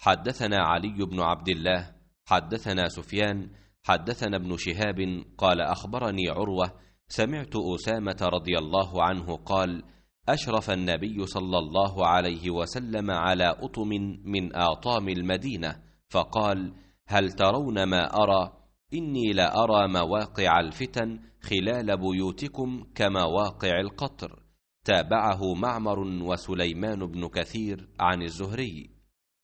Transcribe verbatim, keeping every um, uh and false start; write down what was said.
حدثنا علي بن عبد الله حدثنا سفيان حدثنا ابن شهاب قال أخبرني عروة سمعت أسامة رضي الله عنه قال أشرف النبي صلى الله عليه وسلم على أطم من آطام المدينة فقال هل ترون ما أرى؟ إني لأرى مواقع الفتن خلال بيوتكم كمواقع القطر. تابعه معمر وسليمان بن كثير عن الزهري.